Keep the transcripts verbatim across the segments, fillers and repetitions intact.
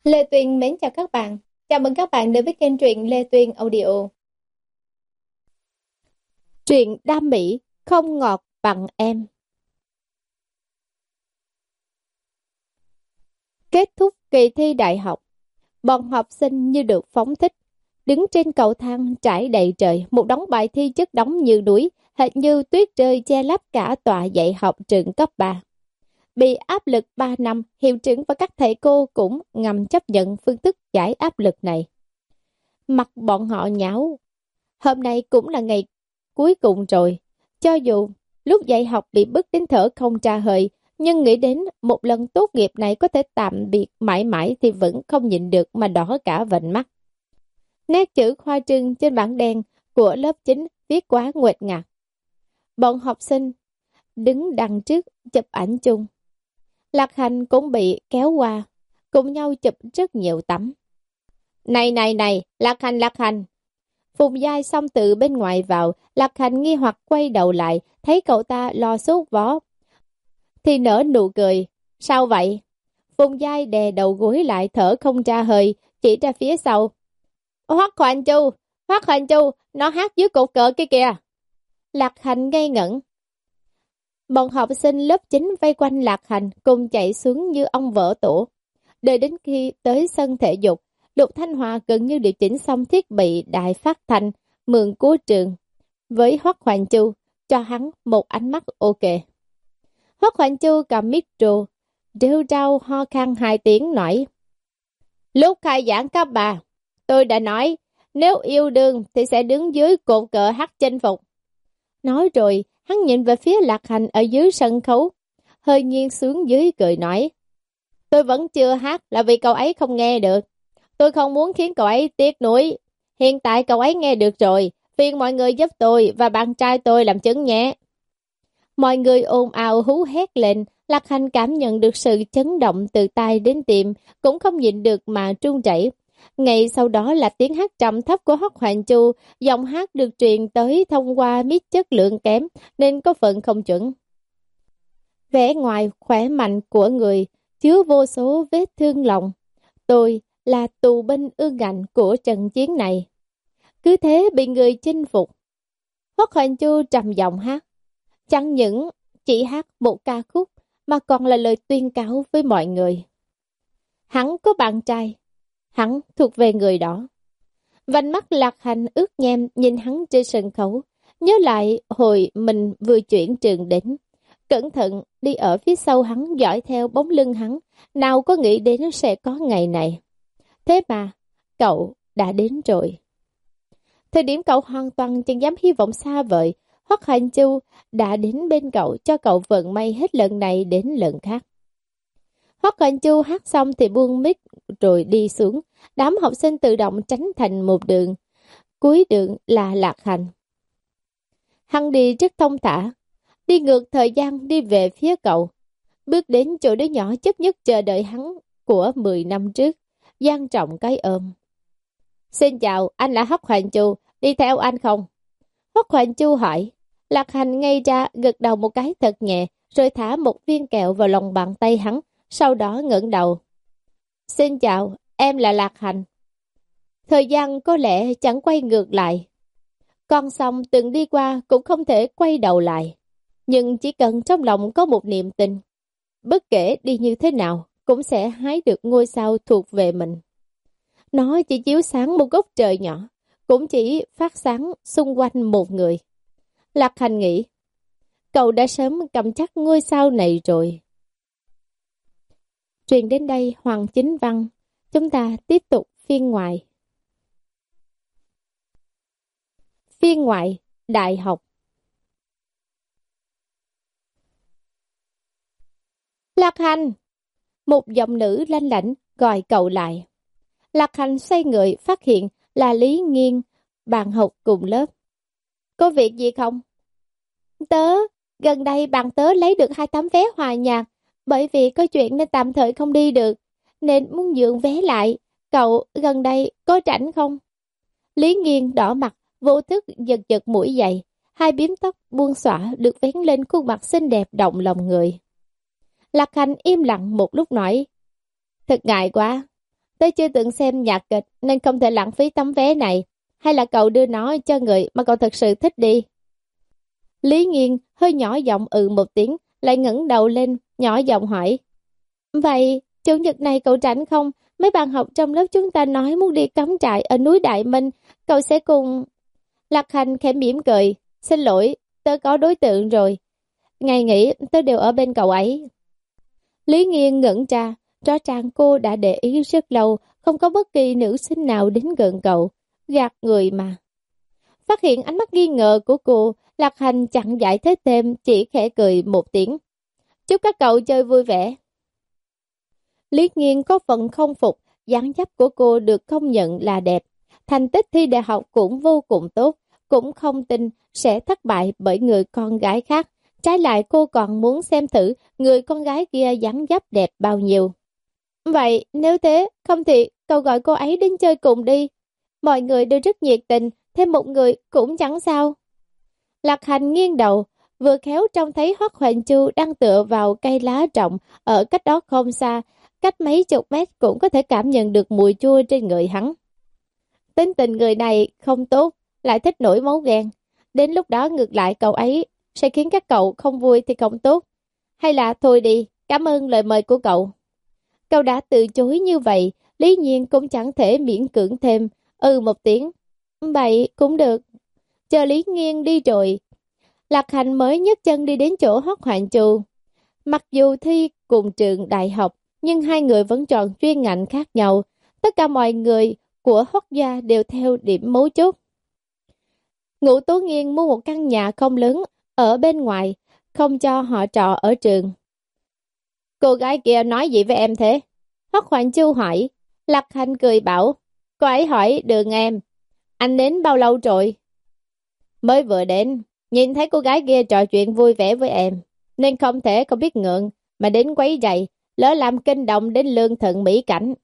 Lê Tuyên mến chào các bạn. Chào mừng các bạn đến với kênh truyện Lê Tuyên Audio. Truyện đam mỹ không ngọt bằng em. Kết thúc kỳ thi đại học, bọn học sinh như được phóng thích. Đứng trên cầu thang trải đầy trời, một đống bài thi chất đống như núi, hệt như tuyết rơi che lấp cả tòa dạy học trường cấp ba. Bị áp lực ba năm, hiệu trưởng và các thầy cô cũng ngầm chấp nhận phương thức giải áp lực này. Mặt bọn họ nhão. Hôm nay cũng là ngày cuối cùng rồi. Cho dù lúc dạy học bị bức đến thở không ra hơi, nhưng nghĩ đến một lần tốt nghiệp này có thể tạm biệt mãi mãi thì vẫn không nhịn được mà đỏ cả vành mắt. Nét chữ khoa trương trên bảng đen của lớp chín viết quá nguệch ngạc. Bọn học sinh đứng đằng trước chụp ảnh chung. Lạc Hành cũng bị kéo qua, cùng nhau chụp rất nhiều tấm. Này này này, Lạc Hành Lạc Hành. Phùng Giai xong từ bên ngoài vào, Lạc Hành nghi hoặc quay đầu lại, thấy cậu ta lo sốt vó. Thì nở nụ cười. Sao vậy? Phùng Giai đè đầu gối lại thở không ra hơi, chỉ ra phía sau. Hoắc Hoành Chu, Hoắc Hoành Chu, nó hát dưới cột cờ kia kìa. Lạc Hành ngây ngẩn. Bọn học sinh lớp chín vây quanh Lạc Hành cùng chạy xuống như ông vỡ tổ. Đợi đến khi tới sân thể dục, Lục Thanh Hòa gần như điều chỉnh xong thiết bị đài phát thanh mượn của trường. Với Hoắc Hoành Chu, cho hắn một ánh mắt ok. Hoắc Hoành Chu cầm micro, rêu rao ho khan hai tiếng nói. Lúc khai giảng cấp ba, tôi đã nói, nếu yêu đương thì sẽ đứng dưới cột cờ hát chinh phục. Nói rồi, hắn nhìn về phía Lạc Hành ở dưới sân khấu, hơi nghiêng xuống dưới cười nói. Tôi vẫn chưa hát là vì cậu ấy không nghe được. Tôi không muốn khiến cậu ấy tiếc nuối. Hiện tại cậu ấy nghe được rồi, phiền mọi người giúp tôi và bạn trai tôi làm chứng nhé. Mọi người ồn ào hú hét lên, Lạc Hành cảm nhận được sự chấn động từ tai đến tim, cũng không nhịn được mà run rẩy. Ngay sau đó là tiếng hát trầm thấp của Hoắc Hoành Chu, giọng hát được truyền tới thông qua mic chất lượng kém nên có phần không chuẩn. Vẻ ngoài khỏe mạnh của người, chứa vô số vết thương lòng. Tôi là tù binh ương ngạnh của trận chiến này. Cứ thế bị người chinh phục. Hoắc Hoành Chu trầm giọng hát. Chẳng những chỉ hát một ca khúc mà còn là lời tuyên cáo với mọi người. Hắn có bạn trai. Hắn thuộc về người đó. Vành mắt Lạc Hành ướt nhem nhìn hắn trên sân khấu. Nhớ lại hồi mình vừa chuyển trường đến. Cẩn thận đi ở phía sau hắn dõi theo bóng lưng hắn. Nào có nghĩ đến sẽ có ngày này. Thế mà, cậu đã đến rồi. Thời điểm cậu hoàn toàn chẳng dám hy vọng xa vời, Hoắc Hoành Chu đã đến bên cậu cho cậu vận may hết lần này đến lần khác. Hoắc Hoành Chu hát xong thì buông mic rồi đi xuống, đám học sinh tự động tránh thành một đường. Cuối đường là Lạc Hành. Hắn đi rất thông thả, đi ngược thời gian đi về phía cậu. Bước đến chỗ đứa nhỏ chấp nhất chờ đợi hắn của mười năm trước. Giang trọng cái ôm. Xin chào, anh là Hoắc Hoành Chu, đi theo anh không? Hoắc Hoành Chu hỏi. Lạc Hành ngay ra gật đầu một cái thật nhẹ, rồi thả một viên kẹo vào lòng bàn tay hắn, sau đó ngẩng đầu. Xin chào, em là Lạc Hành. Thời gian có lẽ chẳng quay ngược lại. Con sông từng đi qua cũng không thể quay đầu lại. Nhưng chỉ cần trong lòng có một niềm tin, bất kể đi như thế nào, cũng sẽ hái được ngôi sao thuộc về mình. Nó chỉ chiếu sáng một góc trời nhỏ, cũng chỉ phát sáng xung quanh một người. Lạc Hành nghĩ, cậu đã sớm cầm chắc ngôi sao này rồi. Truyền đến đây Hoàng Chính Văn, chúng ta tiếp tục phiên ngoại. Phiên ngoại, đại học. Lạc Hành! Một giọng nữ lanh lảnh gọi cậu lại. Lạc Hành xoay người phát hiện là Lý Nghiên, bạn học cùng lớp. Có việc gì không? Tớ, gần đây bạn tớ lấy được hai tấm vé hòa nhạc, bởi vì có chuyện nên tạm thời không đi được, nên muốn nhượng vé lại. Cậu gần đây có rảnh không? Lý Nghiên đỏ mặt, vô thức giật giật mũi dậy, hai bím tóc buông xõa được vén lên khuôn mặt xinh đẹp động lòng người. Lạc Hành im lặng một lúc nói, thật ngại quá. Tôi chưa từng xem nhạc kịch nên không thể lãng phí tấm vé này. Hay là cậu đưa nó cho người mà cậu thật sự thích đi. Lý Nghiên hơi nhỏ giọng ừ một tiếng, lại ngẩng đầu lên, nhỏ giọng hỏi. Vậy, chủ nhật này cậu rảnh không? Mấy bạn học trong lớp chúng ta nói muốn đi cắm trại ở núi Đại Minh, cậu sẽ cùng... Lạc Hành khẽ mỉm cười. Xin lỗi, tớ có đối tượng rồi. Ngày nghỉ tớ đều ở bên cậu ấy. Lý Nghiên ngẩn ra, rõ ràng cô đã để ý rất lâu, không có bất kỳ nữ sinh nào đến gần cậu. Gạt người mà. Phát hiện ánh mắt nghi ngờ của cô, Lạc Hành chẳng giải thích thêm, chỉ khẽ cười một tiếng. Chúc các cậu chơi vui vẻ. Lý Nghiên có phần không phục, dáng dấp của cô được công nhận là đẹp. Thành tích thi đại học cũng vô cùng tốt, cũng không tin sẽ thất bại bởi người con gái khác. Trái lại cô còn muốn xem thử người con gái kia dáng dấp đẹp bao nhiêu. Vậy nếu thế, không thì cậu gọi cô ấy đến chơi cùng đi. Mọi người đều rất nhiệt tình, thêm một người cũng chẳng sao. Lạc Hành nghiêng đầu, vừa khéo trông thấy Hoắc Hoành Chu đang tựa vào cây lá rộng ở cách đó không xa, cách mấy chục mét cũng có thể cảm nhận được mùi chua trên người hắn. Tính tình người này không tốt, lại thích nổi máu ghen. Đến lúc đó ngược lại cậu ấy sẽ khiến các cậu không vui thì không tốt. Hay là thôi đi, cảm ơn lời mời của cậu. Cậu đã từ chối như vậy, Lý Nhiên cũng chẳng thể miễn cưỡng thêm, ừ một tiếng. Vậy cũng được. Chờ Lý Nghiên đi rồi, Lạc Hành mới nhấc chân đi đến chỗ Hoắc Hoành Chu. Mặc dù thi cùng trường đại học, nhưng hai người vẫn chọn chuyên ngành khác nhau. Tất cả mọi người của Hoắc gia đều theo điểm mấu chốt. Ngũ Tố Nghiên mua một căn nhà không lớn ở bên ngoài, không cho họ trọ ở trường. Cô gái kia nói gì với em thế? Hoắc Hoành Chu hỏi. Lạc Hành cười bảo, cô ấy hỏi đường em. Anh đến bao lâu rồi? Mới vừa đến, nhìn thấy cô gái kia trò chuyện vui vẻ với em, nên không thể không biết ngượng mà đến quấy rầy, lỡ làm kinh động đến lương thận mỹ cảnh.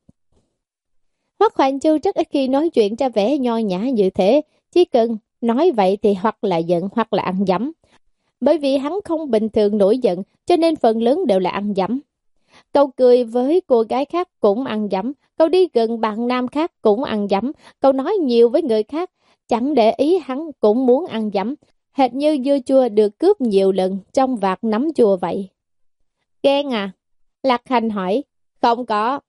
Hoắc Hoành Chu rất ít khi nói chuyện ra vẻ nho nhã như thế, chỉ cần nói vậy thì hoặc là giận hoặc là ăn dấm. Bởi vì hắn không bình thường nổi giận, cho nên phần lớn đều là ăn dấm. Cậu cười với cô gái khác cũng ăn dấm, cậu đi gần bạn nam khác cũng ăn dấm, cậu nói nhiều với người khác, chẳng để ý hắn cũng muốn ăn dấm, hệt như dưa chua được cướp nhiều lần trong vạt nắm chua vậy. Ghen à? Lạc Hành hỏi. Không có.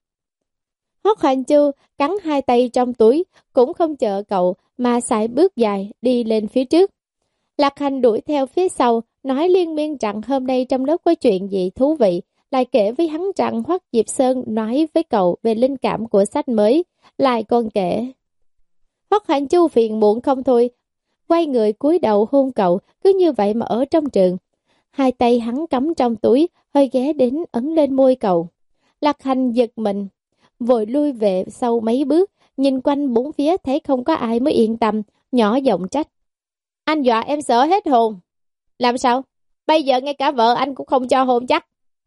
Hoắc Hoành Chu cắn hai tay trong túi, cũng không chờ cậu mà sải bước dài đi lên phía trước. Lạc Hành đuổi theo phía sau, nói liên miên rằng hôm nay trong lớp có chuyện gì thú vị, lại kể với hắn rằng Hoắc Diệp Sơn nói với cậu về linh cảm của sách mới, lại còn kể. Hoắc Hoành Chu phiền muộn không thôi, quay người cúi đầu hôn cậu, cứ như vậy mà ở trong trường. Hai tay hắn cắm trong túi, hơi ghé đến ấn lên môi cậu. Lạc Hành giật mình, vội lui về sau mấy bước, nhìn quanh bốn phía thấy không có ai mới yên tâm, nhỏ giọng trách. Anh dọa em sợ hết hồn. Làm sao? Bây giờ ngay cả vợ anh cũng không cho hôn chắc.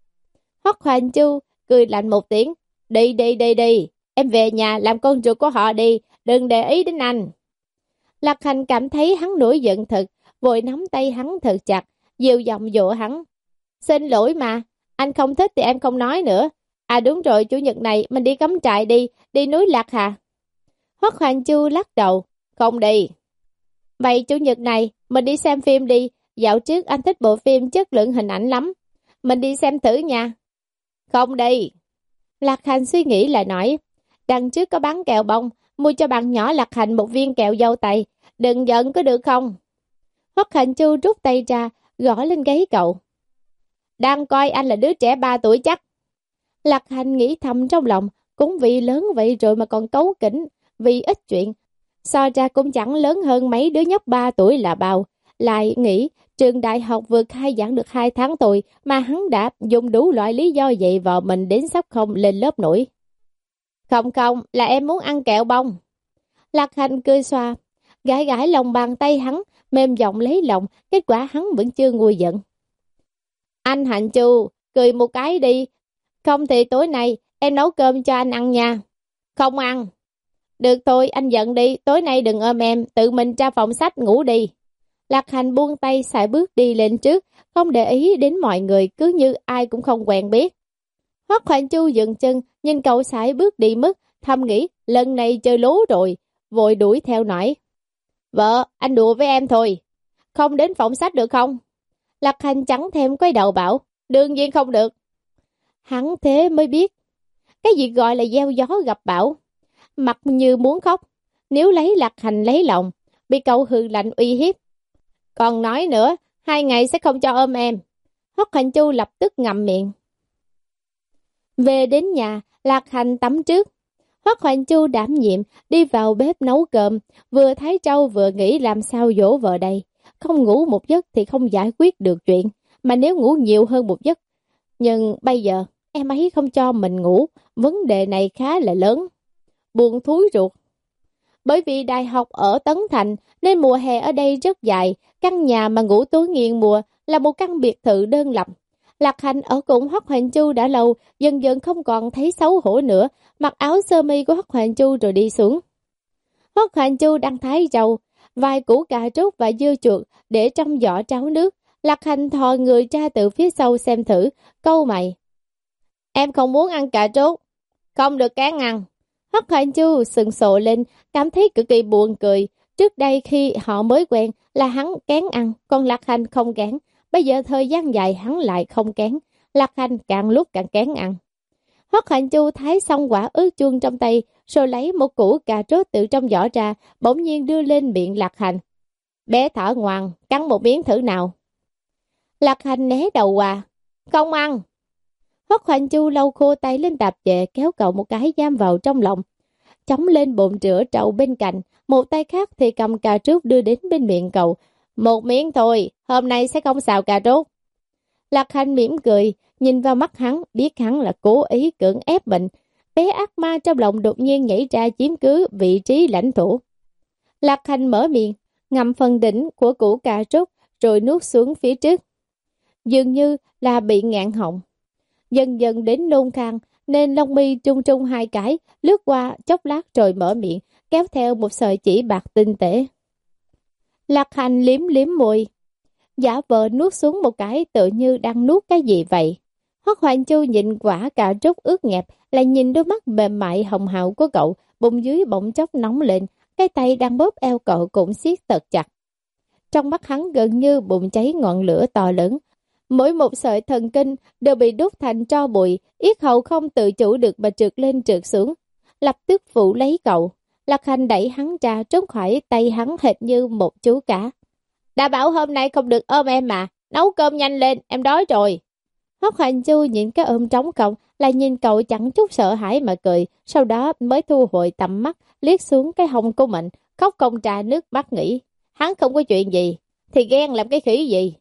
Hoắc Hoành Chu cười lạnh một tiếng. Đi đi đi đi, em về nhà làm con ruột của họ đi, đừng để ý đến anh. Lạc Hành cảm thấy hắn nổi giận thật, vội nắm tay hắn thật chặt, dịu giọng dỗ hắn. Xin lỗi mà, anh không thích thì em không nói nữa. À đúng rồi, chủ nhật này mình đi cắm trại đi, đi núi Lạc Hà. Hoắc Hoành Chu lắc đầu. Không đi. Vậy chủ nhật này mình đi xem phim đi, dạo trước anh thích bộ phim chất lượng hình ảnh lắm. Mình đi xem thử nha. Không đi. Lạc Hành suy nghĩ lại nói. Đằng trước có bán kẹo bông, mua cho bạn nhỏ Lạc Hành một viên kẹo dâu tây. Đừng giận có được không? Hoắc Hoành Chu rút tay ra, gõ lên gáy cậu. Đang coi anh là đứa trẻ ba tuổi chắc. Lạc Hành nghĩ thầm trong lòng, cũng vì lớn vậy rồi mà còn cấu kỉnh, vì ít chuyện. So ra cũng chẳng lớn hơn mấy đứa nhóc ba tuổi là bao. Lại nghĩ, trường đại học vừa khai giảng được hai tháng tuổi mà hắn đã dùng đủ loại lý do dạy vợ mình đến sắp không lên lớp nổi. Không không, là em muốn ăn kẹo bông. Lạc Hành cười xoa, gãi gãi lòng bàn tay hắn, mềm giọng lấy lòng, kết quả hắn vẫn chưa nguôi giận. Anh Hành Chu, cười một cái đi, không thì tối nay em nấu cơm cho anh ăn nha. Không ăn. Được thôi, anh giận đi, tối nay đừng ôm em, tự mình ra phòng sách ngủ đi. Lạc Hành buông tay sải bước đi lên trước, không để ý đến mọi người, cứ như ai cũng không quen biết. Hoắc Hoành Chu dừng chân, nhìn cậu sải bước đi mất, thầm nghĩ lần này chơi lố rồi, vội đuổi theo nói. Vợ, anh đùa với em thôi, không đến phòng sách được không? Lạc Hành chẳng thèm quay đầu bảo, đương nhiên không được. Hắn thế mới biết, cái gì gọi là gieo gió gặp bão. Mặt như muốn khóc, nếu lấy Lạc Hành lấy lòng, bị cậu hừ lạnh uy hiếp. Còn nói nữa, hai ngày sẽ không cho ôm em. Hoắc Hành Chu lập tức ngậm miệng. Về đến nhà, Lạc Hành tắm trước. Hoắc Hoành Chu đảm nhiệm đi vào bếp nấu cơm, vừa thái trâu vừa nghĩ làm sao dỗ vợ đây. Không ngủ một giấc thì không giải quyết được chuyện, mà nếu ngủ nhiều hơn một giấc. Nhưng bây giờ, em ấy không cho mình ngủ, vấn đề này khá là lớn. Buồn thúi ruột. Bởi vì đại học ở Tấn Thành nên mùa hè ở đây rất dài, căn nhà mà ngủ tối nghiêng mùa là một căn biệt thự đơn lập. Lạc Hành ở cùng Hoắc Hoành Chu đã lâu, dần dần không còn thấy xấu hổ nữa, mặc áo sơ mi của Hoắc Hoành Chu rồi đi xuống. Hoắc Hoành Chu đang thái rau, vài củ cà rốt và dưa chuột để trong giỏ tráo nước. Lạc Hành thò người ra từ phía sau xem thử, câu mày. Em không muốn ăn cà rốt, không được cán ăn. Hoắc Hoành Chu sừng sộ lên, cảm thấy cực kỳ buồn cười. Trước đây khi họ mới quen là hắn kén ăn, còn Lạc Hành không kén. Bây giờ thời gian dài hắn lại không kén, Lạc Hành càng lúc càng kén ăn. Hoắc Hoành Chu thái xong quả ớt chuông trong tay, rồi lấy một củ cà rốt từ trong giỏ ra, bỗng nhiên đưa lên miệng Lạc Hành. Bé thỏ ngoan, cắn một miếng thử nào. Lạc Hành né đầu qua, không ăn. Hoắc Hoành Chu lau khô tay lên tạp dề, kéo cậu một cái giam vào trong lòng. Chống lên bồn rửa trậu bên cạnh, một tay khác thì cầm cà rốt đưa đến bên miệng cậu. Một miếng thôi, hôm nay sẽ không xào cà rốt. Lạc Hành mỉm cười, nhìn vào mắt hắn, biết hắn là cố ý cưỡng ép mình. Bé ác ma trong lòng đột nhiên nhảy ra chiếm cứ vị trí lãnh thổ. Lạc Hành mở miệng, ngậm phần đỉnh của củ cà rốt rồi nuốt xuống phía trước. Dường như là bị ngạn họng. Dần dần đến nôn khan, nên lông mi trung trung hai cái, lướt qua chốc lát rồi mở miệng, kéo theo một sợi chỉ bạc tinh tế. Lạc Hành liếm liếm môi, giả vờ nuốt xuống một cái tự như đang nuốt cái gì vậy. Hoắc Hoành Chu nhìn quả cà rốt ướt nhẹp, lại nhìn đôi mắt mềm mại hồng hào của cậu, bụng dưới bỗng chốc nóng lên, cái tay đang bóp eo cậu cũng siết thật chặt. Trong mắt hắn gần như bụng cháy ngọn lửa to lớn, mỗi một sợi thần kinh đều bị đốt thành tro bụi, yết hầu không tự chủ được mà trượt lên trượt xuống, lập tức phủ lấy cậu. Lạc Hành đẩy hắn ra trốn khỏi tay hắn hệt như một chú cá. Đã bảo hôm nay không được ôm em mà, nấu cơm nhanh lên, em đói rồi. Hoắc Hoành Chu nhìn cái ôm trống cậu, lại nhìn cậu chẳng chút sợ hãi mà cười, sau đó mới thu hồi tầm mắt, liếc xuống cái hông của mình, khóc công trà nước mắt nghĩ. Hắn không có chuyện gì, thì ghen làm cái khỉ gì.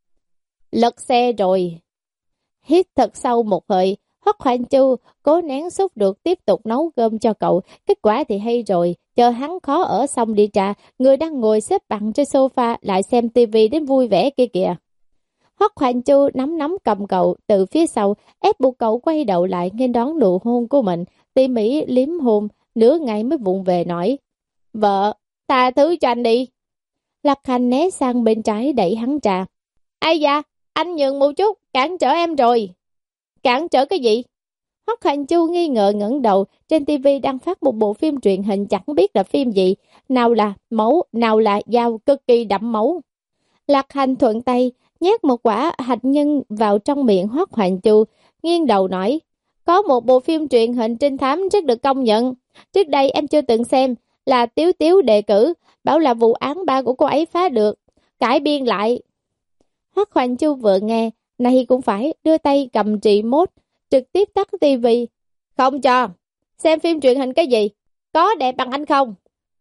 Lật xe rồi. Hít thật sâu một hơi, Hoắc Hoành Chu cố nén xúc được tiếp tục nấu cơm cho cậu. Kết quả thì hay rồi, chờ hắn khó ở xong đi trà, người đang ngồi xếp bằng trên sofa lại xem tivi đến vui vẻ kia kìa. Hoắc Hoành Chu nắm nắm cầm cậu từ phía sau, ép buộc cậu quay đầu lại nghênh đón nụ hôn của mình, tỉ mỉ liếm hôn, nửa ngày mới vụng về nói. Vợ, tha thứ cho anh đi. Lạc Hành né sang bên trái đẩy hắn trà. Ai da, anh nhường một chút, cản trở em rồi. Cản trở cái gì? Hoắc Hoành Chu nghi ngờ ngẩng đầu, trên tivi đang phát một bộ phim truyền hình chẳng biết là phim gì, nào là máu, nào là dao cực kỳ đậm máu. Lạc Hành thuận tay, nhét một quả hạt nhân vào trong miệng Hoắc Hoành Chu, nghiêng đầu nói, có một bộ phim truyền hình trinh thám rất được công nhận, trước đây em chưa từng xem, là Tiếu Tiếu đề cử, bảo là vụ án ba của cô ấy phá được, cải biên lại. Hoắc Hoành Chu vừa nghe, này cũng phải đưa tay cầm remote, trực tiếp tắt tivi. Không cho, xem phim truyền hình cái gì, có đẹp bằng anh không?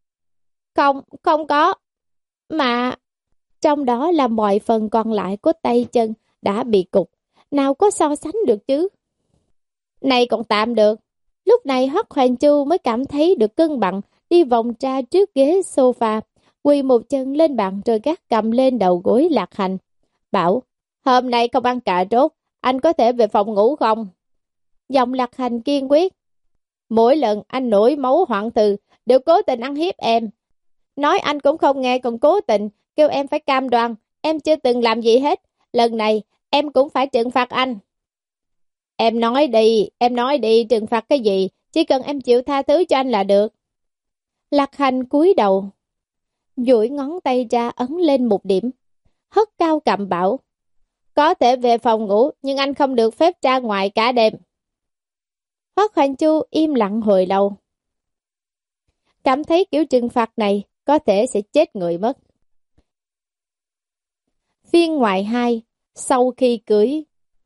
Không, không có, mà... Trong đó là mọi phần còn lại của tay chân đã bị cục, nào có so sánh được chứ. Này còn tạm được. Lúc này Hoắc Hoành Chu mới cảm thấy được cân bằng, đi vòng ra trước ghế sofa, quỳ một chân lên bàn rồi gác cầm lên đầu gối Lạc Hành. Bảo, hôm nay không ăn cà rốt, anh có thể về phòng ngủ không? Giọng Lạc Hành kiên quyết. Mỗi lần anh nổi máu hoạn từ, đều cố tình ăn hiếp em. Nói anh cũng không nghe còn cố tình, kêu em phải cam đoan, em chưa từng làm gì hết. Lần này, em cũng phải trừng phạt anh. Em nói đi, em nói đi, trừng phạt cái gì? chỉ cần em chịu tha thứ cho anh là được. Lạc Hành cúi đầu, duỗi ngón tay ra ấn lên một điểm, hất cao cầm bảo, có thể về phòng ngủ, nhưng anh không được phép ra ngoài cả đêm. Hoắc Hoành Chu im lặng hồi lâu, cảm thấy kiểu trừng phạt này có thể sẽ chết người mất. Phiên ngoại hai, sau khi cưới.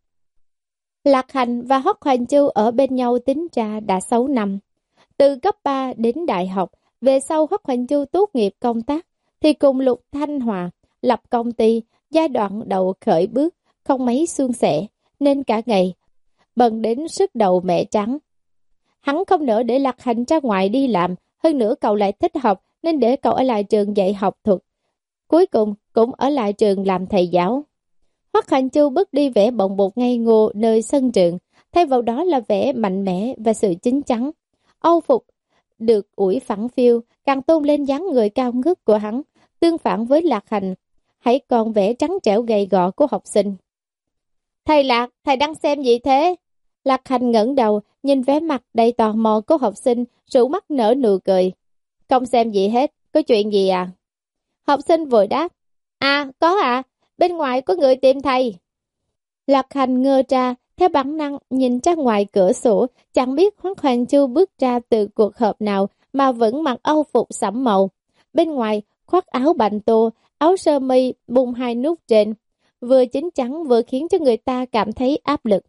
Lạc Hành và Hoắc Hoành Chu ở bên nhau tính ra đã sáu năm. Từ cấp ba đến đại học, về sau Hoắc Hoành Chu tốt nghiệp công tác, thì cùng Lục Thanh Hòa lập công ty, giai đoạn đầu khởi bước, không mấy suôn sẻ, nên cả ngày bận đến sức đầu mẹ trắng. Hắn không nỡ để Lạc Hành ra ngoài đi làm, hơn nữa cậu lại thích học nên để cậu ở lại trường dạy học thuật. Cuối cùng cũng ở lại trường làm thầy giáo. Hoắc Hành Chu bước đi vẻ bồng bột ngây ngô nơi sân trường, thay vào đó là vẻ mạnh mẽ và sự chín chắn. Âu phục được ủi phẳng phiu, càng tôn lên dáng người cao ngất của hắn, tương phản với Lạc Hành, hãy còn vẻ trắng trẻo gầy gò của học sinh. Thầy Lạc, thầy đang xem gì thế? Lạc Hành ngẩng đầu, nhìn vẻ mặt đầy tò mò của học sinh, rủ mắt nở nụ cười. Không xem gì hết, có chuyện gì à? Học sinh vội đáp. À, có à, bên ngoài có người tìm thầy. Lạc Hành ngơ ra, theo bản năng nhìn ra ngoài cửa sổ, chẳng biết Hoắc Hoành Chu bước ra từ cuộc họp nào mà vẫn mặc âu phục sẫm màu. Bên ngoài khoác áo bành tô, áo sơ mi bung hai nút trên, vừa chín chắn vừa khiến cho người ta cảm thấy áp lực.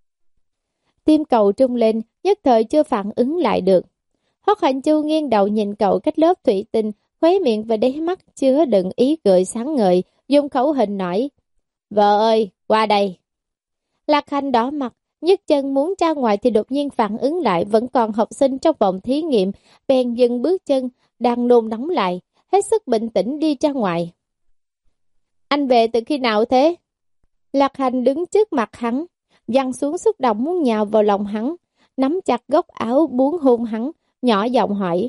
Tim cậu trung lên, nhất thời chưa phản ứng lại được. Hoắc Hoành Chu nghiêng đầu nhìn cậu cách lớp thủy tinh, khóe miệng và đáy mắt chứa đựng ý cười sáng ngời, dùng khẩu hình nói: Vợ ơi, qua đây. Lạc Hành đỏ mặt, nhấc chân muốn ra ngoài thì đột nhiên phản ứng lại vẫn còn học sinh trong phòng thí nghiệm, bèn dừng bước chân, đang nôn nóng lại, hết sức bình tĩnh đi ra ngoài. Anh về từ khi nào thế? Lạc Hành đứng trước mặt hắn, giăng xuống xúc động muốn nhào vào lòng hắn, nắm chặt góc áo muốn hôn hắn, nhỏ giọng hỏi.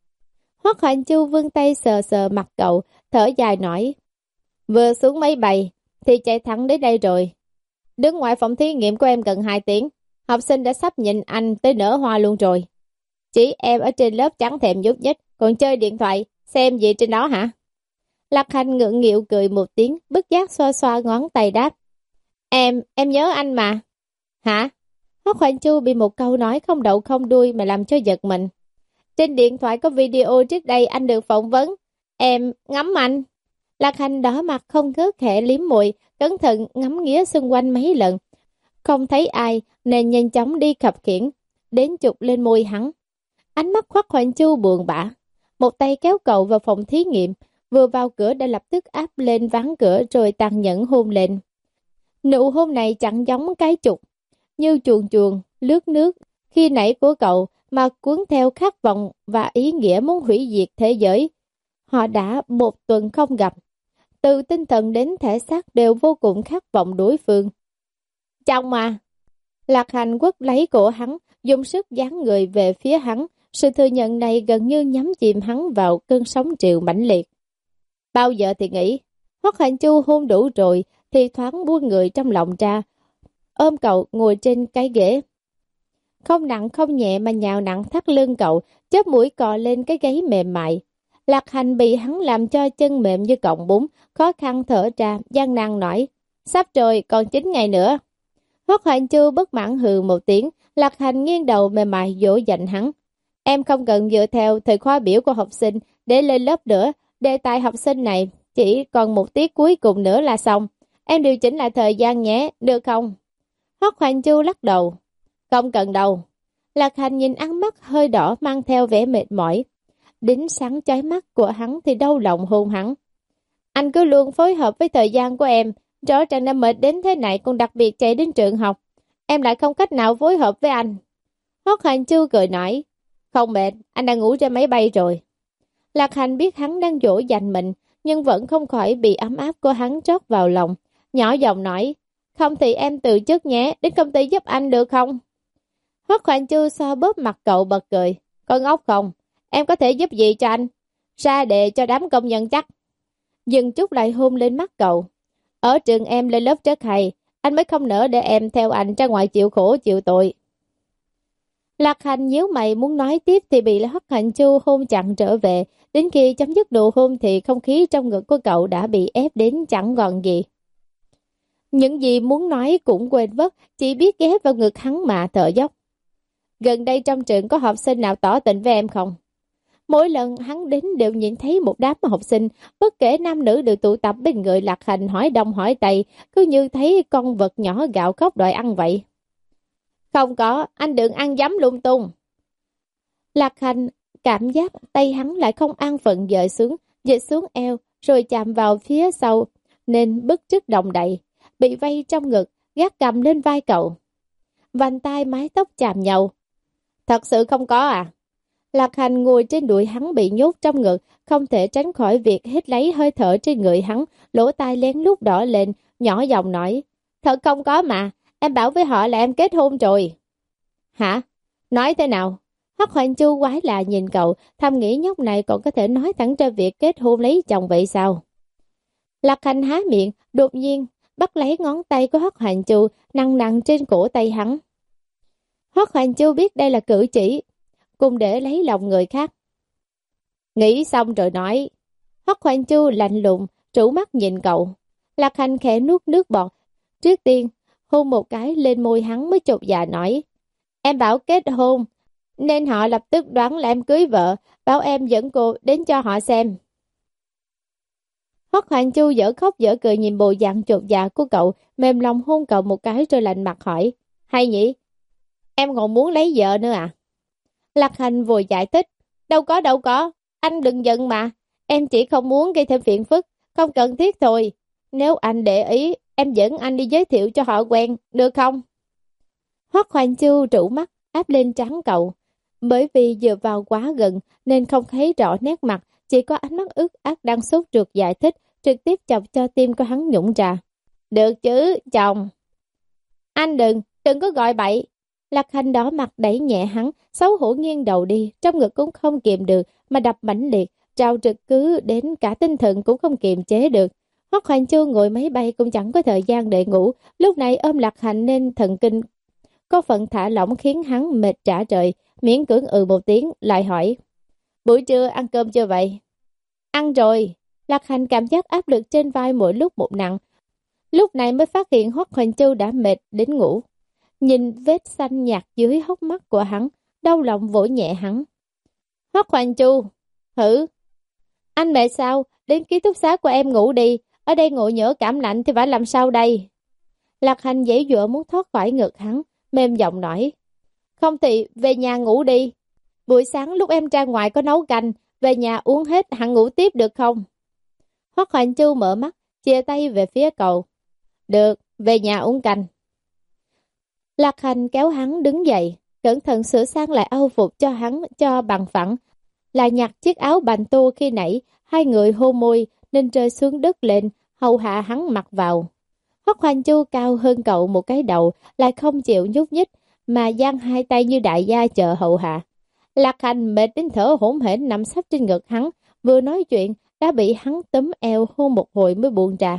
Hoắc Hoành Chu vươn tay sờ sờ mặt cậu, thở dài nói: Vừa xuống máy bay thì chạy thẳng đến đây rồi. Đứng ngoài phòng thí nghiệm của em gần hai tiếng, học sinh đã sắp nhìn anh tới nở hoa luôn rồi. Chỉ em ở trên lớp chẳng thèm nhúc nhích, còn chơi điện thoại, xem gì trên đó hả? Lạc Hành ngượng nghịu cười một tiếng, bất giác xoa xoa ngón tay đáp. Em, em nhớ anh mà. Hả? Hoắc Hoành Chu bị một câu nói không đậu không đuôi mà làm cho giật mình. Trên điện thoại có video trước đây anh được phỏng vấn. Em ngắm anh. Lạc Hành đỏ mặt không ngớt khẽ liếm môi, cẩn thận ngắm nghía xung quanh mấy lần. Không thấy ai nên nhanh chóng đi khập khiễng, đến chụp lên môi hắn. Ánh mắt Hoắc Hoành Chu buồn bã, một tay kéo cậu vào phòng thí nghiệm, vừa vào cửa đã lập tức áp lên ván cửa rồi tàn nhẫn hôn lên. Nụ hôn này chẳng giống cái chục, như chuồn chuồn, lướt nước, khi nãy của cậu mà cuốn theo khát vọng và ý nghĩa muốn hủy diệt thế giới. Họ đã một tuần không gặp, từ tinh thần đến thể xác đều vô cùng khát vọng đối phương. Chồng mà! Lạc Hành quất lấy cổ hắn, dùng sức dán người về phía hắn, sự thừa nhận này gần như nhắm chìm hắn vào cơn sóng triều mãnh liệt. Bao giờ thì nghĩ, Hoắc Hoành Chu hôn đủ rồi thì thoáng buông người trong lòng ra, ôm cậu ngồi trên cái ghế. Không nặng không nhẹ mà nhào nặng thắt lưng cậu, chớp mũi cọ lên cái gáy mềm mại. Lạc Hành bị hắn làm cho chân mềm như cọng bún, khó khăn thở ra, gian nan nói, sắp rồi, còn chín ngày nữa. Hoắc Hoành Chu bất mãn hừ một tiếng, Lạc Hành nghiêng đầu mềm mại dỗ dành hắn. Em không cần dựa theo thời khóa biểu của học sinh để lên lớp nữa, đề tài học sinh này chỉ còn một tiết cuối cùng nữa là xong. Em điều chỉnh lại thời gian nhé, được không? Hoắc Hoành Chu lắc đầu. Không cần đâu. Lạc Hành nhìn ánh mắt hơi đỏ mang theo vẻ mệt mỏi. Đính sáng chói mắt của hắn thì đau lòng hôn hắn. Anh cứ luôn phối hợp với thời gian của em, rõ ràng đã mệt đến thế này còn đặc biệt chạy đến trường học. Em lại không cách nào phối hợp với anh. Hoắc Hoành Chu cười nói, không mệt, anh đã ngủ trên máy bay rồi. Lạc Hành biết hắn đang dỗ dành mình, nhưng vẫn không khỏi bị ấm áp của hắn trót vào lòng. Nhỏ giọng nói, không thì em từ chức nhé, đến công ty giúp anh được không? Hoắc Hoành Chu so bóp mặt cậu bật cười, con ngốc không? Em có thể giúp gì cho anh? Ra đề cho đám công nhân chắc. Dừng chút lại hôn lên mắt cậu. Ở trường em lên lớp rất hay, anh mới không nỡ để em theo anh ra ngoài chịu khổ chịu tội. Lạc Hành nhíu mày muốn nói tiếp thì bị Hoắc Hành Chu hôn chặn trở về. Đến khi chấm dứt nụ hôn thì không khí trong ngực của cậu đã bị ép đến chẳng còn gì. Những gì muốn nói cũng quên mất, chỉ biết ghé vào ngực hắn mà thở dốc. Gần đây trong trường có học sinh nào tỏ tình với em không? Mỗi lần hắn đến đều nhìn thấy một đám học sinh, bất kể nam nữ đều tụ tập bên người Lạc Hành hỏi đông hỏi tây, cứ như thấy con vật nhỏ gạo khóc đòi ăn vậy. Không có, anh đừng ăn dấm lung tung. Lạc Hành cảm giác tay hắn lại không an phận dời xuống, dịch xuống eo, rồi chạm vào phía sau, nên bức trước đồng đậy, bị vây trong ngực, gác cầm lên vai cậu. Vành tai mái tóc chạm nhau. Thật sự không có à? Lạc Hành ngồi trên đùi hắn bị nhốt trong ngực, không thể tránh khỏi việc hít lấy hơi thở trên người hắn, lỗ tai lén lút đỏ lên, nhỏ giọng nói. Thật không có mà, em bảo với họ là em kết hôn rồi. Hả? Nói thế nào? Hoắc Hoành Chu quái lạ nhìn cậu, thầm nghĩ nhóc này còn có thể nói thẳng ra việc kết hôn lấy chồng vậy sao? Lạc Hành há miệng, đột nhiên bắt lấy ngón tay của Hoắc Hoành Chu nặng nặng trên cổ tay hắn. Hoắc Hoành Chu biết đây là cử chỉ cùng để lấy lòng người khác. Nghĩ xong rồi nói. Hoắc Hoành Chu lạnh lùng, trũ mắt nhìn cậu. Lạc Hành khẽ nuốt nước bọt. Trước tiên, hôn một cái lên môi hắn mới chột dạ nói. Em bảo kết hôn, nên họ lập tức đoán là em cưới vợ, bảo em dẫn cô đến cho họ xem. Hoắc Hoành Chu dở khóc dở cười nhìn bộ dạng chột dạ của cậu, mềm lòng hôn cậu một cái rồi lạnh mặt hỏi. Hay nhỉ? Em còn muốn lấy vợ nữa à? Lạc Hành vội giải thích. Đâu có đâu có, anh đừng giận mà. Em chỉ không muốn gây thêm phiền phức, không cần thiết thôi. Nếu anh để ý, em dẫn anh đi giới thiệu cho họ quen, được không? Hoắc Hoành Chu trụ mắt, áp lên trán cậu. Bởi vì dựa vào quá gần nên không thấy rõ nét mặt, chỉ có ánh mắt ướt át đang sốt ruột giải thích, trực tiếp chọc cho tim của hắn nhũng ra. Được chứ, chồng. Anh đừng, đừng có gọi bậy. Lạc Hành đỏ mặt đẩy nhẹ hắn, xấu hổ nghiêng đầu đi, trong ngực cũng không kiềm được, mà đập mãnh liệt, trào trực cứ đến cả tinh thần cũng không kiềm chế được. Hoắc Hoành Chu ngồi máy bay cũng chẳng có thời gian để ngủ, lúc này ôm Lạc Hành nên thần kinh có phần thả lỏng khiến hắn mệt trả trời, miễn cưỡng ừ một tiếng, lại hỏi. Buổi trưa ăn cơm chưa vậy? Ăn rồi. Lạc Hành cảm giác áp lực trên vai mỗi lúc một nặng, lúc này mới phát hiện Hoắc Hoành Chu đã mệt đến ngủ. Nhìn vết xanh nhạt dưới hốc mắt của hắn, đau lòng vỗ nhẹ hắn. Hoắc Hoành Chu, hử? Anh mệt sao? Đến ký túc xá của em ngủ đi, ở đây ngồi nhỡ cảm lạnh thì phải làm sao đây? Lạc Hành giãy giụa muốn thoát khỏi ngực hắn, mềm giọng nói. Không thì về nhà ngủ đi. Buổi sáng lúc em ra ngoài có nấu canh, về nhà uống hết hẳn ngủ tiếp được không? Hoắc Hoành Chu mở mắt, chia tay về phía cậu. Được, về nhà uống canh. Lạc Hành kéo hắn đứng dậy, cẩn thận sửa sang lại âu phục cho hắn cho bằng phẳng, lại nhặt chiếc áo bành tô khi nãy, hai người hôn môi nên rơi xuống đất lên, hầu hạ hắn mặc vào. Hoắc Hoành Chu cao hơn cậu một cái đầu, lại không chịu nhúc nhích, mà giang hai tay như đại gia chờ hầu hạ. Lạc Hành mệt đến thở hổn hển nằm sấp trên ngực hắn, vừa nói chuyện đã bị hắn túm eo hôn một hồi mới buông ra.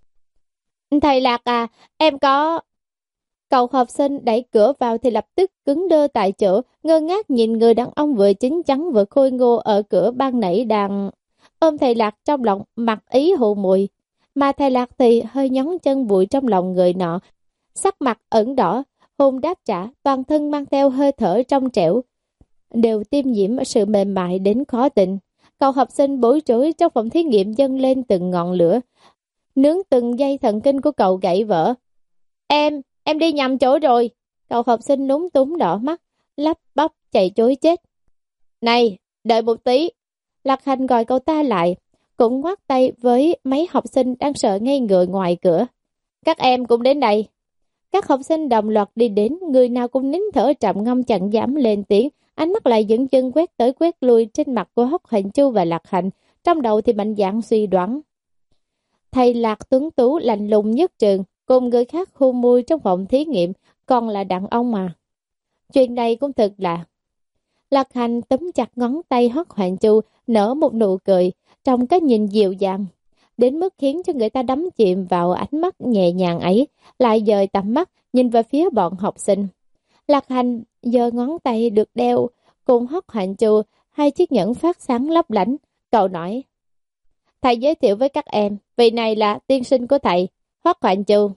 Thầy Lạc à, em có... Cậu học sinh đẩy cửa vào thì lập tức cứng đơ tại chỗ, ngơ ngác nhìn người đàn ông vừa chín chắn vừa khôi ngô ở cửa ban nãy đang ôm thầy Lạc trong lòng mặc ý hù mùi. Mà thầy Lạc thì hơi nhón chân bụi trong lòng người nọ, sắc mặt ẩn đỏ, hôn đáp trả, toàn thân mang theo hơi thở trong trẻo, đều tiêm nhiễm sự mềm mại đến khó tình. Cậu học sinh bối rối trong phòng thí nghiệm dâng lên từng ngọn lửa, nướng từng dây thần kinh của cậu gãy vỡ. Em, em đi nhầm chỗ rồi. Cậu học sinh lúng túng đỏ mắt, lắp bắp chạy chối chết. Này, đợi một tí. Lạc Hành gọi cậu ta lại, cũng ngoắt tay với mấy học sinh đang sợ ngây người ngoài cửa. Các em cũng đến đây. Các học sinh đồng loạt đi đến, người nào cũng nín thở trầm ngâm chẳng dám lên tiếng, ánh mắt lại dẫn chân quét tới quét lui trên mặt của Hoắc Hoành Chu và Lạc Hành, trong đầu thì mạnh dạn suy đoán. Thầy Lạc tuấn tú lạnh lùng nhất trường, cùng người khác hôn môi trong phòng thí nghiệm, còn là đàn ông mà. Chuyện này cũng thật là... Lạc Hành túm chặt ngón tay Hoắc Hoành Chu, nở một nụ cười, trong cái nhìn dịu dàng, đến mức khiến cho người ta đắm chìm vào ánh mắt nhẹ nhàng ấy, lại dời tầm mắt, nhìn về phía bọn học sinh. Lạc Hành giơ ngón tay được đeo cùng Hoắc Hoành Chu, hai chiếc nhẫn phát sáng lấp lánh. Cậu nói, thầy giới thiệu với các em, vị này là tiên sinh của thầy, Hoắc Hoành Chu.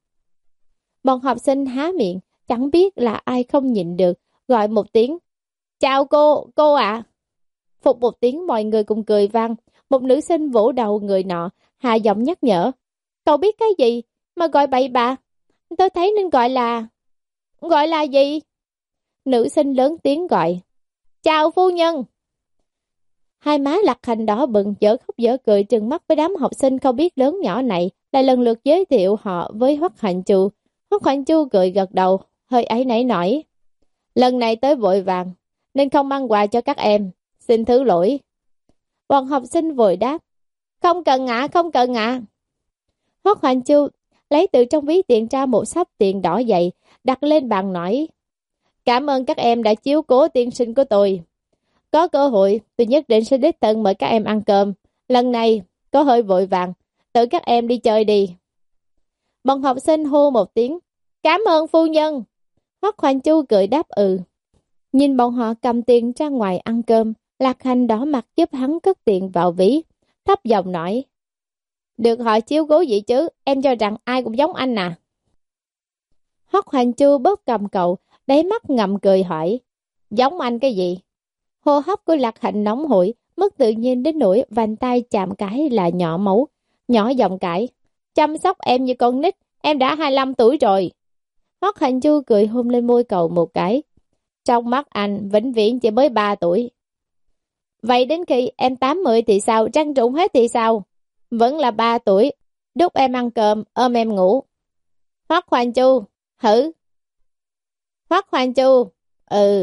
Bọn học sinh há miệng, chẳng biết là ai không nhịn được, gọi một tiếng, chào cô, cô ạ. Phục một tiếng mọi người cùng cười vang, một nữ sinh vỗ đầu người nọ, hạ giọng nhắc nhở, cậu biết cái gì mà gọi bậy bạ? Tôi thấy nên gọi là... Gọi là gì? Nữ sinh lớn tiếng gọi, chào phu nhân. Hai má Lạc Hành đỏ bừng, dở khóc dở cười trừng mắt với đám học sinh không biết lớn nhỏ này, lại lần lượt giới thiệu họ với Hoắc Hoành Chu. Hoắc Hoành Chu cười gật đầu, hơi áy náy nói, lần này tới vội vàng, nên không mang quà cho các em, xin thứ lỗi. Bọn học sinh vội đáp, không cần ạ, không cần ạ. Hoắc Hoành Chu lấy từ trong ví tiền ra một xấp tiền đỏ dày, đặt lên bàn nói, cảm ơn các em đã chiếu cố tiên sinh của tôi. Có cơ hội, tôi nhất định sẽ đích thân mời các em ăn cơm. Lần này, có hơi vội vàng, tự các em đi chơi đi. Bọn học sinh hô một tiếng, cảm ơn phu nhân. Hoắc Hoành Chu cười đáp ừ. Nhìn bọn họ cầm tiền ra ngoài ăn cơm, Lạc Hành đỏ mặt giúp hắn cất tiền vào ví, thấp giọng nói, được họ chiếu cố gì chứ, em cho rằng ai cũng giống anh à. Hoắc Hoành Chu bóp cầm cậu, đáy mắt ngậm cười hỏi, giống anh cái gì? Hô hấp của Lạc Hành nóng hổi, mất tự nhiên đến nỗi vành tay chạm cái là nhỏ máu, nhỏ giọng cãi, chăm sóc em như con nít, em đã hai mươi lăm tuổi rồi. Hoắc Hoành Chu cười hôn lên môi cậu một cái, trong mắt anh vĩnh viễn chỉ mới ba tuổi. Vậy đến khi em tám mươi thì sao, trăng trụng hết thì sao? Vẫn là ba tuổi, đút em ăn cơm, ôm em ngủ. Hoắc Hoành Chu, hử? Hoắc Hoành Chu, ừ.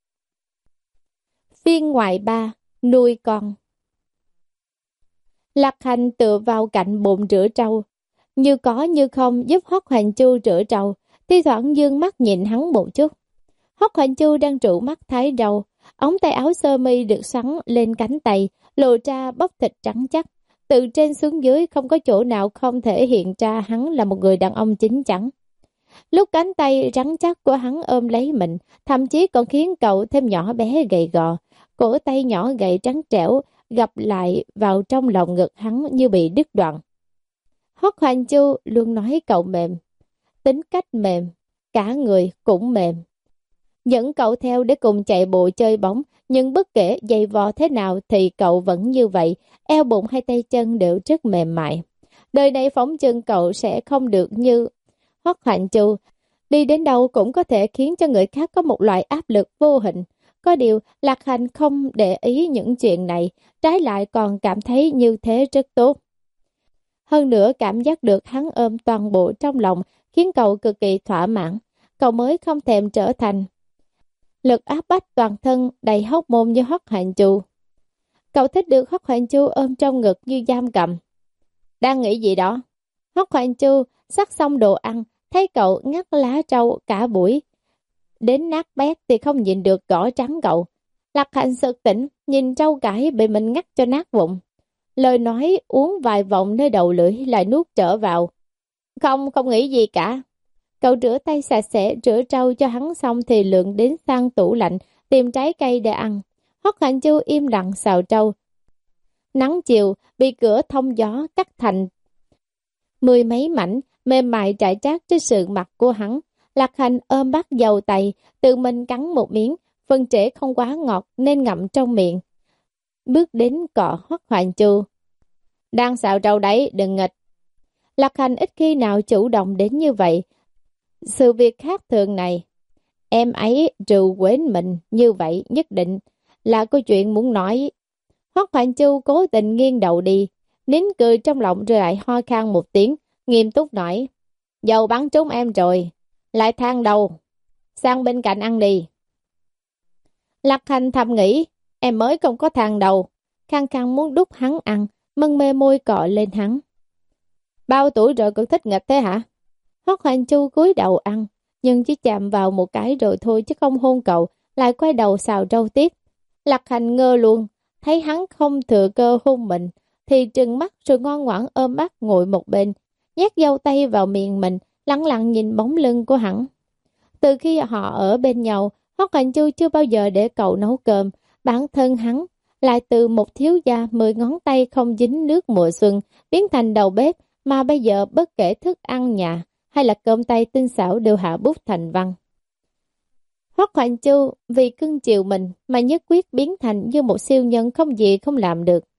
Phiên ngoại ba, nuôi con. Lạc Hành tựa vào cạnh bồn rửa trâu, như có như không giúp Hoắc Hoành Chu rửa trâu, thi thoảng dương mắt nhìn hắn một chút. Hoắc Hoành Chu đang trụ mắt thái râu, ống tay áo sơ mi được xoắn lên cánh tay, lộ ra bắp thịt trắng chắc. Từ trên xuống dưới không có chỗ nào không thể hiện ra hắn là một người đàn ông chính chắn. Lúc cánh tay rắn chắc của hắn ôm lấy mình, thậm chí còn khiến cậu thêm nhỏ bé gầy gò. Cổ tay nhỏ gầy trắng trẻo gập lại vào trong lòng ngực hắn như bị đứt đoạn. Hoắc Hoành Chu luôn nói cậu mềm, tính cách mềm, cả người cũng mềm. Dẫn cậu theo để cùng chạy bộ chơi bóng, nhưng bất kể giày vò thế nào thì cậu vẫn như vậy, eo bụng hay tay chân đều rất mềm mại. Đời này phóng chân cậu sẽ không được như Hoắc Hoành Chu, đi đến đâu cũng có thể khiến cho người khác có một loại áp lực vô hình. Có điều, Lạc Hành không để ý những chuyện này, trái lại còn cảm thấy như thế rất tốt. Hơn nữa cảm giác được hắn ôm toàn bộ trong lòng khiến cậu cực kỳ thỏa mãn, cậu mới không thèm trở thành lực áp bách toàn thân đầy hóc môn như Hoắc Hoành Chu. Cậu thích được Hoắc Hoành Chu ôm trong ngực như giam cầm. Đang nghĩ gì đó? Hoắc Hoành Chu sắc xong đồ ăn, thấy cậu ngắt lá trâu cả buổi, đến nát bét thì không nhìn được gõ trắng cậu. Lạc Hành sực tỉnh, nhìn trâu cải bị mình ngắt cho nát vụn. Lời nói uống vài vòng nơi đầu lưỡi lại nuốt trở vào. Không, không nghĩ gì cả. Cậu rửa tay sạch sẽ, rửa trâu cho hắn xong thì lượn đến sang tủ lạnh, tìm trái cây để ăn. Hoắc Hoành Chu im lặng xào trâu. Nắng chiều, bị cửa thông gió cắt thành mười mấy mảnh, mềm mại trải trát trên sườn mặt của hắn. Lạc Hành ôm bắt dầu tay, tự mình cắn một miếng, phần trễ không quá ngọt nên ngậm trong miệng. Bước đến cọ Hoắc Hoành Chu. Đang xào trâu đấy, đừng nghịch. Lạc Hành ít khi nào chủ động đến như vậy. Sự việc khác thường này, em ấy trừ quên mình như vậy nhất định là câu chuyện muốn nói. Hoắc Hoành Chu cố tình nghiêng đầu đi, nín cười trong lòng rồi lại ho khan một tiếng, nghiêm túc nói, dầu bắn trúng em rồi, lại than đầu, sang bên cạnh ăn đi. Lạc Hành thầm nghĩ, em mới không có than đầu, khăng khăng muốn đút hắn ăn, mân mê môi cọ lên hắn. Bao tuổi rồi cũng thích nghịch thế hả? Hoắc Hoành Chu cúi đầu ăn, nhưng chỉ chạm vào một cái rồi thôi chứ không hôn cậu, lại quay đầu xào rau tiếp. Lạc Hành ngơ luôn, thấy hắn không thừa cơ hôn mình, thì trừng mắt rồi ngoan ngoãn ôm mắt ngồi một bên, nhét dâu tay vào miệng mình, lặng lặng nhìn bóng lưng của hắn. Từ khi họ ở bên nhau, Hoắc Hoành Chu chưa bao giờ để cậu nấu cơm. Bản thân hắn lại từ một thiếu gia mười ngón tay không dính nước mùa xuân biến thành đầu bếp, mà bây giờ bất kể thức ăn nhà hay là cơm tay tinh xảo đều hạ bút thành văn. Hoắc Hoành Chu vì cưng chiều mình mà nhất quyết biến thành như một siêu nhân không gì không làm được.